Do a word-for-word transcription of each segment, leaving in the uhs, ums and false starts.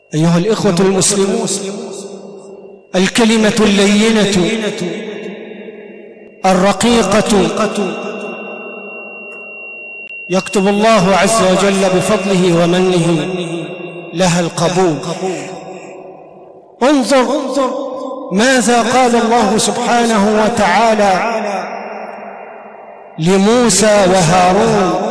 أيها الإخوة المسلمون، الكلمة اللينة الرقيقة يكتب الله عز وجل بفضله ومنه لها القبول. انظر ماذا قال الله سبحانه وتعالى لموسى وهارون: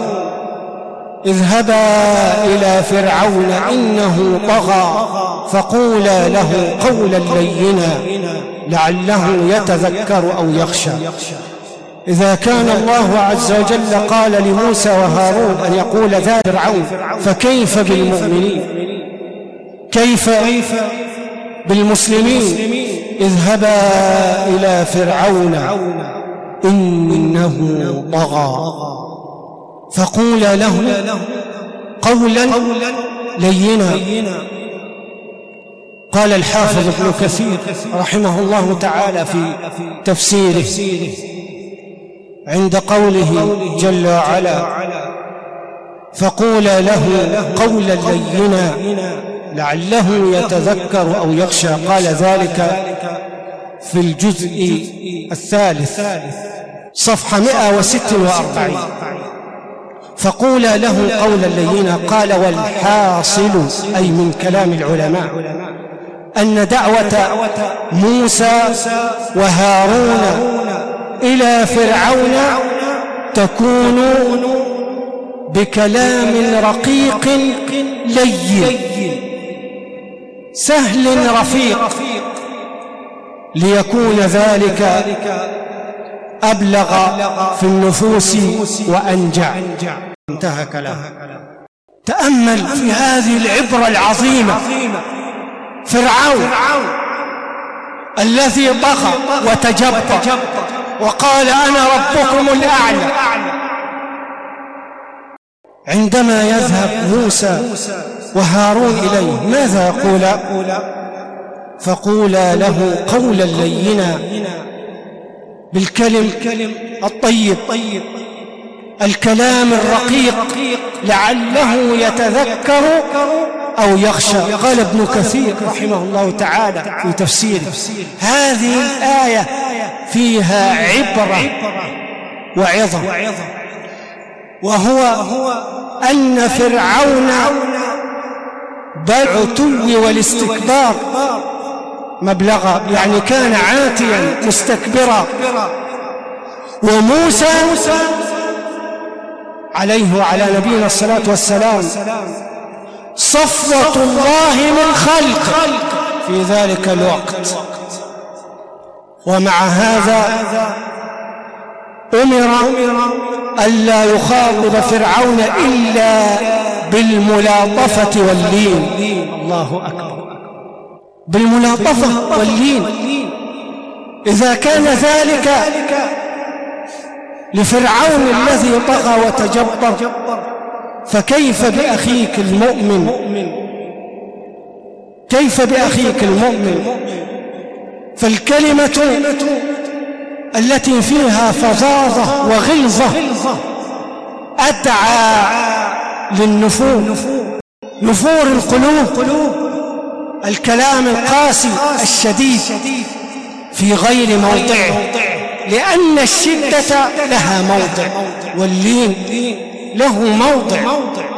اذهبا إلى فرعون إنه طغى فقولا له قولا لينا لعله يتذكر أو يخشى. إذا كان الله عز وجل قال لموسى وهارون أن يقول ذا فرعون، فكيف بالمؤمنين؟ كيف بالمسلمين؟ اذهبا إلى فرعون إنه طغى فقولا له قولا لينا. قال الحافظ ابن كثير رحمه الله تعالى في تفسيره عند قوله جل وعلا: فقولا له قولا لينا لعله يتذكر أو يخشى، قال ذلك في الجزء الثالث صفحة مئة وستة وأربعين. فقولا له قولا لينا. قال: والحاصل أي من كلام العلماء أن دعوة موسى وهارون إلى فرعون تكون بكلام رقيق لين سهل رفيق، ليكون ذلك أبلغ في النفوس وأنجع. انتهى كلامه. تأمل في هذه العبرة العظيمة. فرعون الذي طغى وتجبر وقال أنا ربكم الأعلى، عندما يذهب موسى وهارون إليه ماذا يقول؟ فقولا له قولا لينا، بالكلم الطيب، الكلام الرقيق لعله يتذكر أو يخشى. قال ابن كثير رحمه الله تعالى في تفسيره: هذه الآية فيها عبرة وعظة، وهو أن فرعون بالعتو والاستكبار مبلغا، يعني كان عاتيا مستكبرا، وموسى عليه وعلى نبينا الصلاة والسلام صفوة الله من خلق في ذلك الوقت. ومع هذا أمر ألا يخاطب فرعون إلا بالملاطفة واللين. الله أكبر، بالملاطفة واللين. إذا كان ذلك لفرعون الذي طغى وتجبر، فكيف بأخيك المؤمن؟ كيف بأخيك المؤمن؟ فالكلمة التي فيها فظاظة وغلظة أدعى للنفور، نفور القلوب، الكلام القاسي الشديد في غير موضعه، لأن الشدة لها موضع واللين له موضع.